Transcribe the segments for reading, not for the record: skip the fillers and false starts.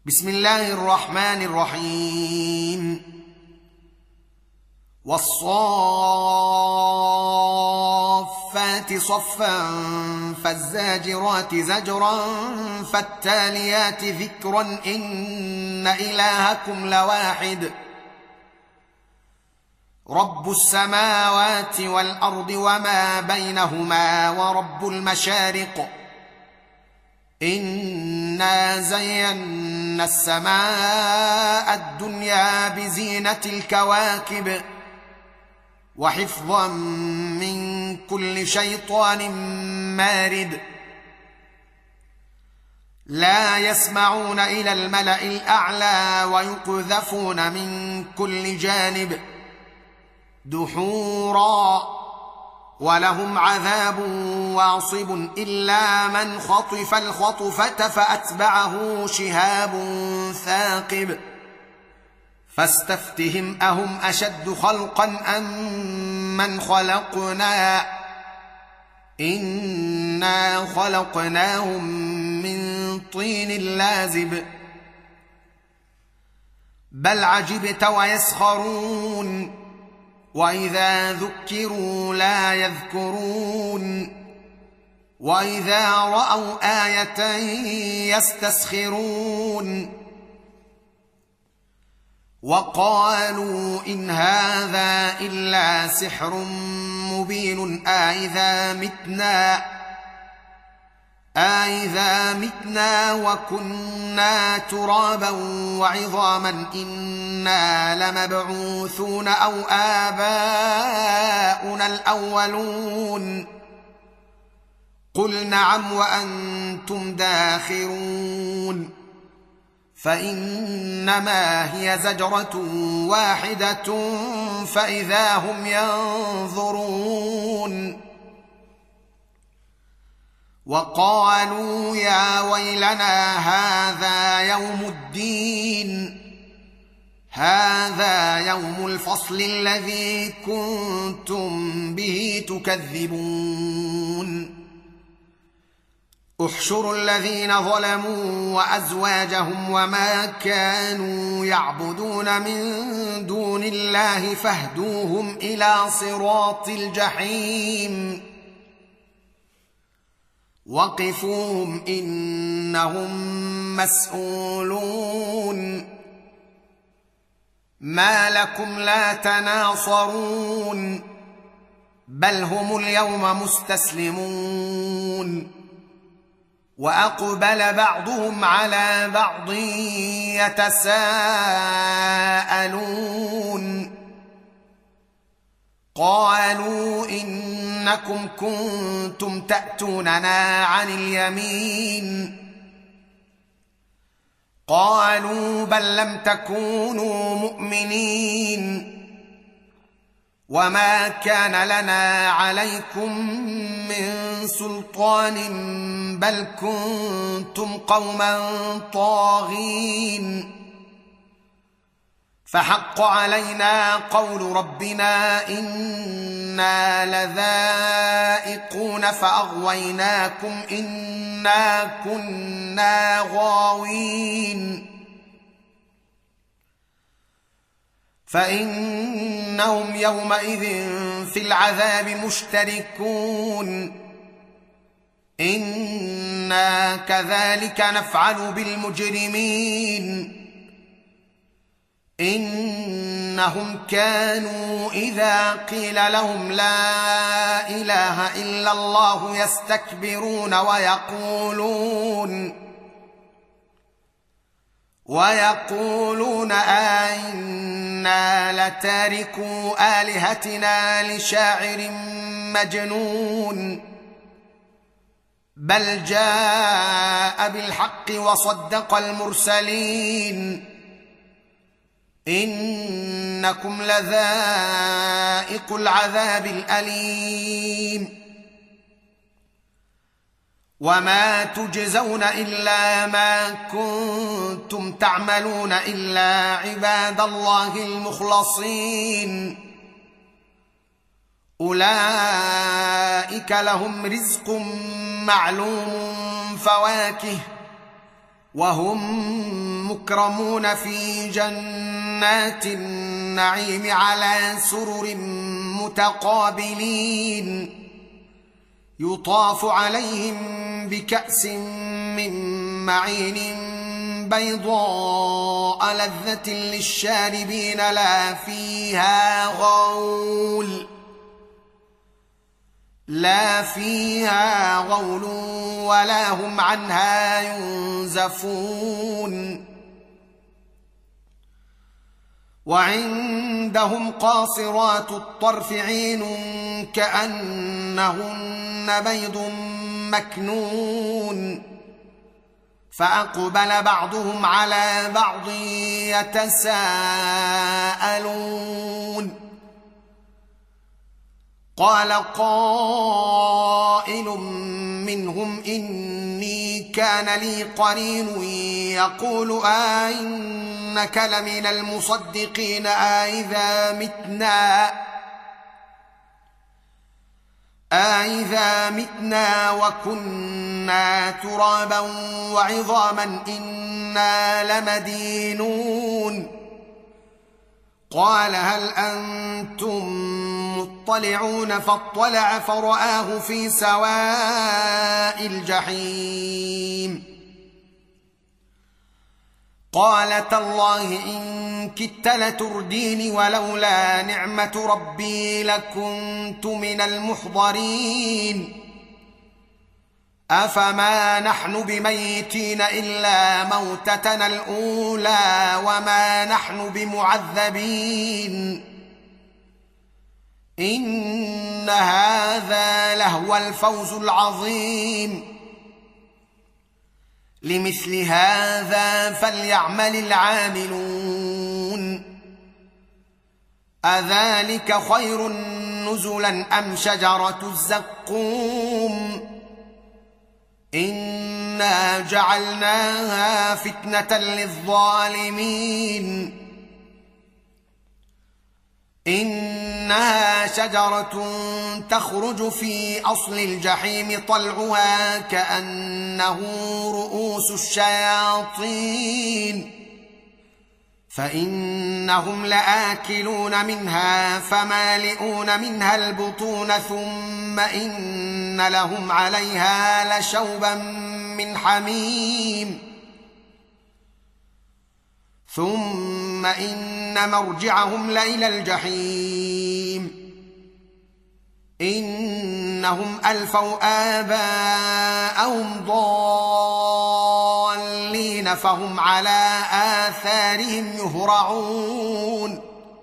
بسم الله الرحمن الرحيم والصافات صفا فالزاجرات زجرا فالتاليات ذكرا إن إلهكم لواحد رب السماوات والأرض وما بينهما ورب المشارق إنا زينا السماء الدنيا بزينة الكواكب وحفظا من كل شيطان مارد لا يسمعون إلى الملأ الأعلى ويقذفون من كل جانب دحورا ولهم عذاب واصب إلا من خطف الخطفة فأتبعه شهاب ثاقب فاستفتهم أهم أشد خلقا أم من خلقنا إنا خلقناهم من طين لازب بل عجبت ويسخرون وإذا ذكروا لا يذكرون وإذا رأوا آية يستسخرون وقالوا إن هذا إلا سحر مبين أإذا متنا وكنا ترابا وعظاما إنا لمبعوثون أو آباؤنا الأولون قل نعم وأنتم داخرون فإنما هي زجرة واحدة فإذا هم ينظرون وقالوا يا ويلنا هذا يوم الدين هذا يوم الفصل الذي كنتم به تكذبون احشروا الذين ظلموا وأزواجهم وما كانوا يعبدون من دون الله فاهدوهم إلى صراط الجحيم وقفوهم إنهم مسؤولون ما لكم لا تناصرون بل هم اليوم مستسلمون وأقبل بعضهم على بعض يتساءلون قالوا إنكم كنتم تأتوننا عن اليمين قالوا بل لم تكونوا مؤمنين وما كان لنا عليكم من سلطان بل كنتم قوما طاغين فحق علينا قول ربنا إنا لذائقون فأغويناكم إنا كنا غاوين فإنهم يومئذ في العذاب مشتركون إنا كذلك نفعل بالمجرمين إنهم كانوا إذا قيل لهم لا إله إلا الله يستكبرون ويقولون أئنا لتاركوا آلهتنا لشاعر مجنون بل جاء بالحق وصدق المرسلين إنكم لذائق العذاب الأليم وما تجزون إلا ما كنتم تعملون إلا عباد الله المخلصين أولئك لهم رزق معلوم فواكه وهم مكرمون في جنات النعيم على سرر متقابلين يطاف عليهم بكأس من معين بيضاء لذة للشاربين لا فيها غول ولا هم عنها ينزفون وعندهم قاصرات الطرف عين كأنهن بيض مكنون فأقبل بعضهم على بعض يتساءلون قال قائل منهم إني كان لي قرين يقول أئنك لمن المصدقين أئذا متنا وكنا ترابا وعظاما إنا لمدينون قال هل أنتم مطلعون فاطلع فرآه في سواء الجحيم قال تالله إن كدت لتردين ولولا نعمة ربي لكنت من المحضرين أفما نحن بميتين إلا موتتنا الأولى وما نحن بمعذبين إن هذا لهو الفوز العظيم لمثل هذا فليعمل العاملون أذلك خير نزلا أم شجرة الزقوم إنا جعلناها فتنة للظالمين إنها شجرة تخرج في أصل الجحيم طلعها كأنه رؤوس الشياطين فإنهم لآكلون منها فمالئون منها البطون ثم إن لهم عليها لشوبا من حميم ثم إن مرجعهم لإلى الجحيم إنهم ألفوا آباءهم ضالين فهم على آثارهم يهرعون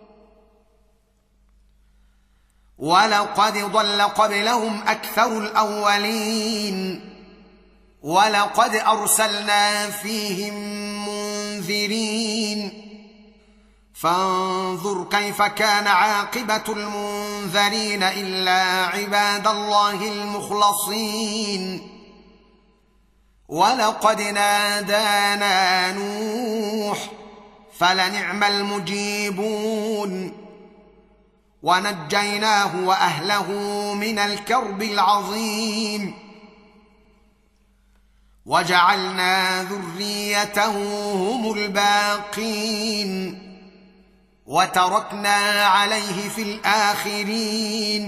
ولقد ضل قبلهم أكثر الأولين ولقد أرسلنا فيهم منذرين فانظر كيف كان عاقبة المنذرين إلا عباد الله المخلصين ولقد نادانا نوح فلنعم المجيبون ونجيناه وأهله من الكرب العظيم وجعلنا ذريته هم الباقين وتركنا عليه في الآخرين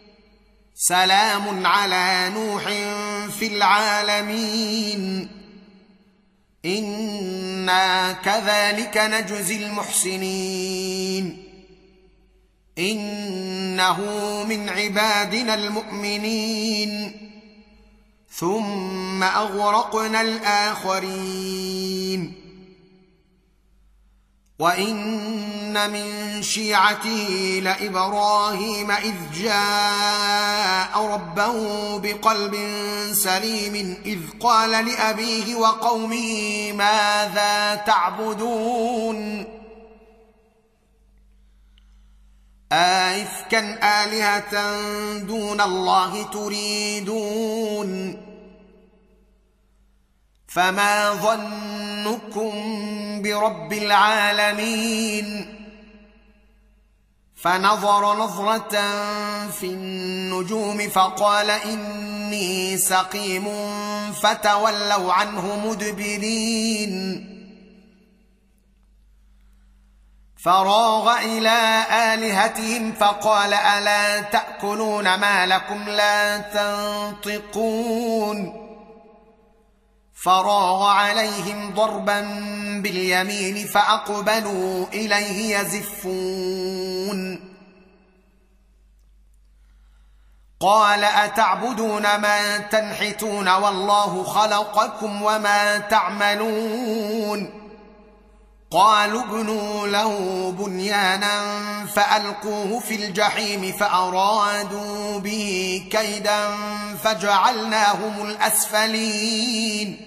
سلام على نوح في العالمين إنا كذلك نجزي المحسنين إنه من عبادنا المؤمنين ثم أغرقنا الآخرين وإن من شيعته لإبراهيم إذ جاء ربه بقلب سليم إذ قال لأبيه وقومه ماذا تعبدون أئفكا آلهة دون الله تريدون فما ظنكم برب العالمين فنظر نظرة في النجوم فقال إني سقيم فتولوا عنه مدبرين فراغ إلى آلهتهم فقال ألا تأكلون ما لكم لا تنطقون فراغ عليهم ضربا باليمين فأقبلوا إليه يزفون قال أتعبدون ما تنحتون والله خلقكم وما تعملون قالوا ابنوا له بنيانا فألقوه في الجحيم فأرادوا به كيدا فجعلناهم الأسفلين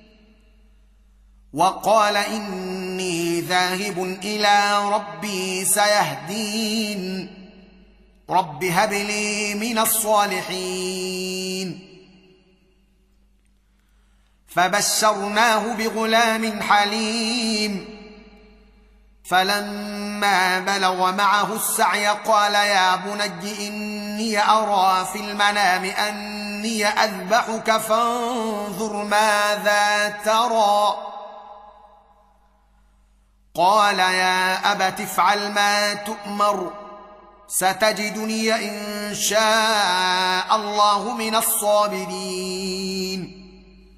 وقال إني ذاهب إلى ربي سيهدين رب هب لي من الصالحين فبشرناه بغلام حليم فلما بلغ معه السعي قال يا بني إني أرى في المنام أني أذبحك فانظر ماذا ترى قال يا أبت افعل ما تؤمر ستجدني إن شاء الله من الصابرين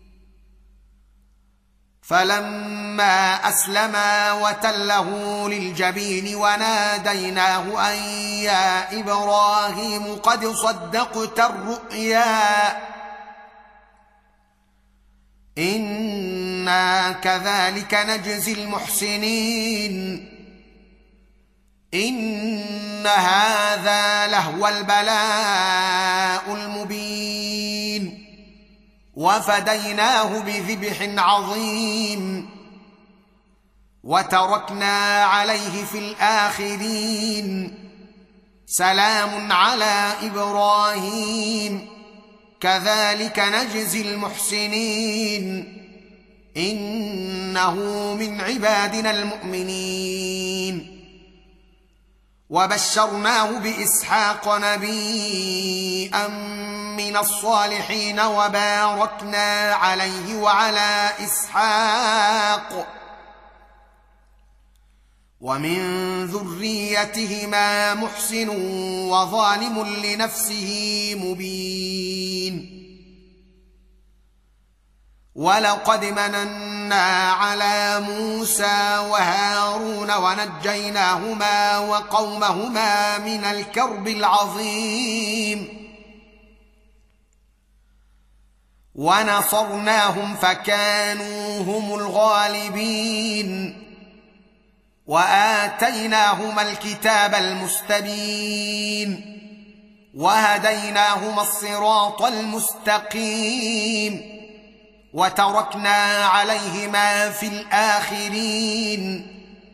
فلما أسلما وتله للجبين وناديناه أن يا إبراهيم قد صدقت الرؤيا إنا كذلك نجزي المحسنين إن هذا لهو البلاء المبين وفديناه بذبح عظيم وتركنا عليه في الآخرين سلام على إبراهيم كذلك نجزي المحسنين إنه من عبادنا المؤمنين وبشرناه بإسحاق نبيا من الصالحين وباركنا عليه وعلى إسحاق ومن ذريتهما محسن وظالم لنفسه مبين ولقد مننا على موسى وهارون ونجيناهما وقومهما من الكرب العظيم ونصرناهم فكانوا هم الغالبين وآتيناهما الكتاب المستبين وهديناهما الصراط المستقيم وتركنا عليهما في الآخرين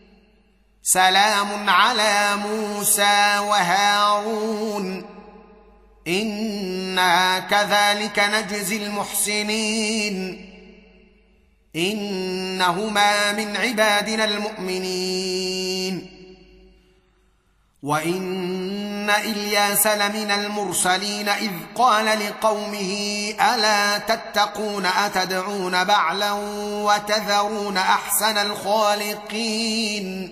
سلام على موسى وهارون إنا كذلك نجزي المحسنين إنهما من عبادنا المؤمنين وإن إلياس لمن المرسلين إذ قال لقومه ألا تتقون أتدعون بعلا وتذرون أحسن الخالقين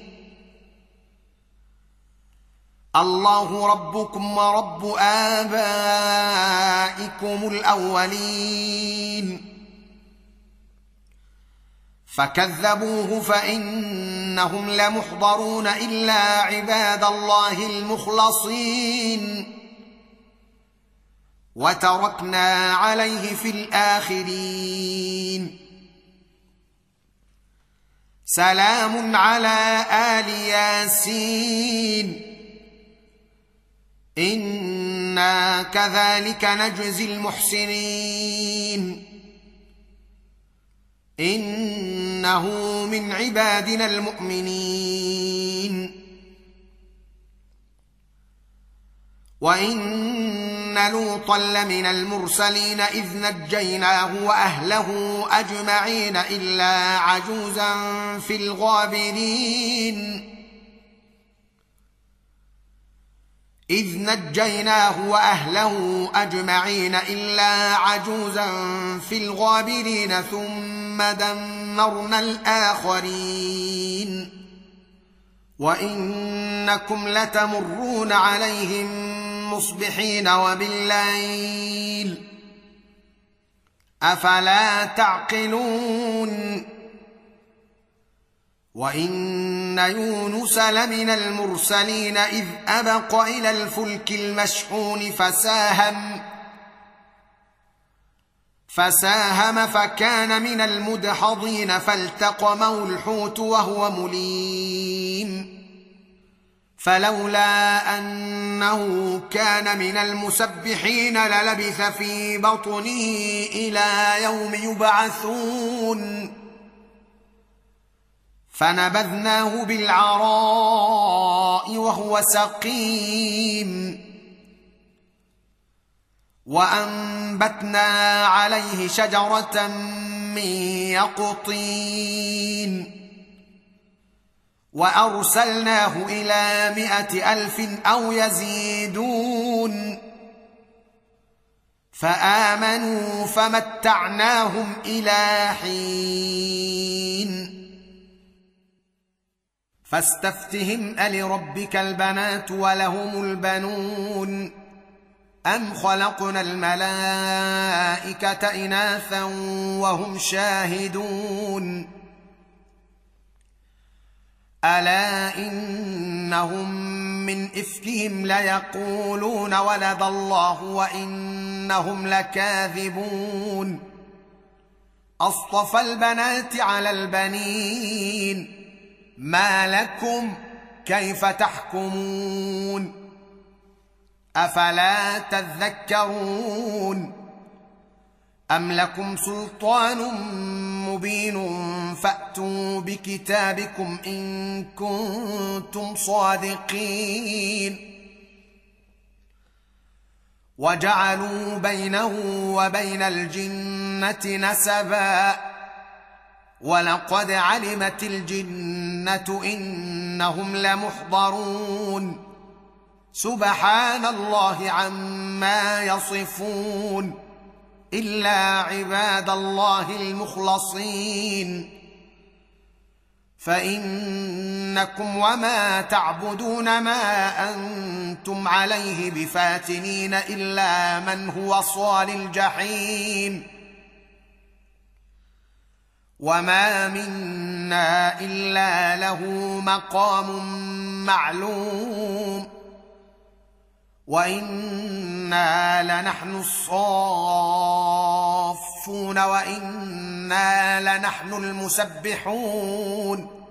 الله ربكم ورب آبائكم الأولين فكذبوه فإنهم لمحضرون إلا عباد الله المخلصين وتركنا عليه في الآخرين سلام على آل ياسين إنا كذلك نجزي المحسنين إنه من عبادنا المؤمنين وإن لوطا لمن المرسلين إذ نجيناه وأهله أجمعين إلا عجوزا في الغابرين إذ نجيناه وأهله أجمعين إلا عجوزا في الغابرين ثم دمرنا الآخرين وانكم لتمرون عليهم مصبحين وبالليل افلا تعقلون وان يونس لمن المرسلين اذ ابق الى الفلك المشحون فساهم فكان من المدحضين فالتقمه الحوت وهو مليم فلولا انه كان من المسبحين للبث في بطنه الى يوم يبعثون فنبذناه بالعراء وهو سقيم وانبتنا عليه شجره من يقطين وارسلناه الى 100,000 او يزيدون فامنوا فمتعناهم الى حين فاستفتهم ألربك البنات ولهم البنون أم خلقنا الملائكة إناثا وهم شاهدون ألا إنهم من إفكهم ليقولون ولد الله وإنهم لكاذبون أصطفى البنات على البنين ما لكم كيف تحكمون أفلا تذكرون أم لكم سلطان مبين فأتوا بكتابكم إن كنتم صادقين وجعلوا بينه وبين الجنة نسبا ولقد علمت الجنة إنهم لمحضرون سبحان الله عما يصفون إلا عباد الله المخلصين فإنكم وما تعبدون ما أنتم عليه بفاتنين إلا من هو صال الجحيم وما منا إلا له مقام معلوم وإنا لنحن الصافون وإنا لنحن المسبحون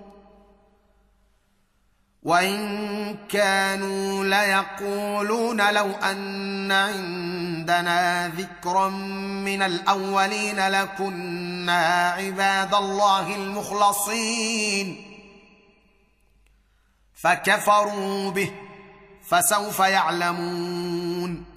وإن كانوا ليقولون لو أن عندنا ذكرا من الأولين لكنا عباد الله المخلصين فكفروا به فسوف يعلمون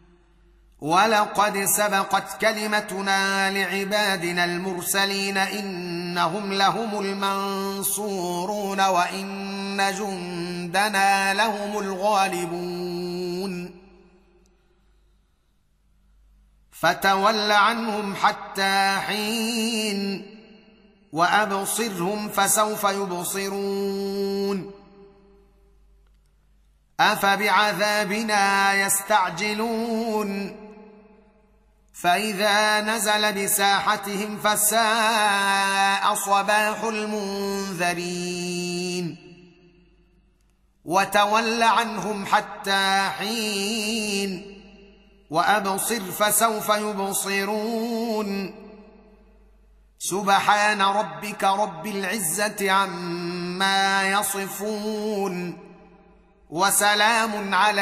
ولقد سبقت كلمتنا لعبادنا المرسلين إنهم لهم المنصورون وإن جندنا لهم الغالبون فتول عنهم حتى حين وأبصرهم فسوف يبصرون أفبعذابنا يستعجلون فإذا نزل بساحتهم فساء صباح المنذرين وتول عنهم حتى حين وأبصر فسوف يبصرون سبحان ربك رب العزة عما يصفون وسلام على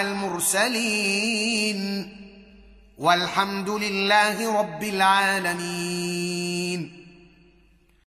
المرسلين والحمد لله رب العالمين.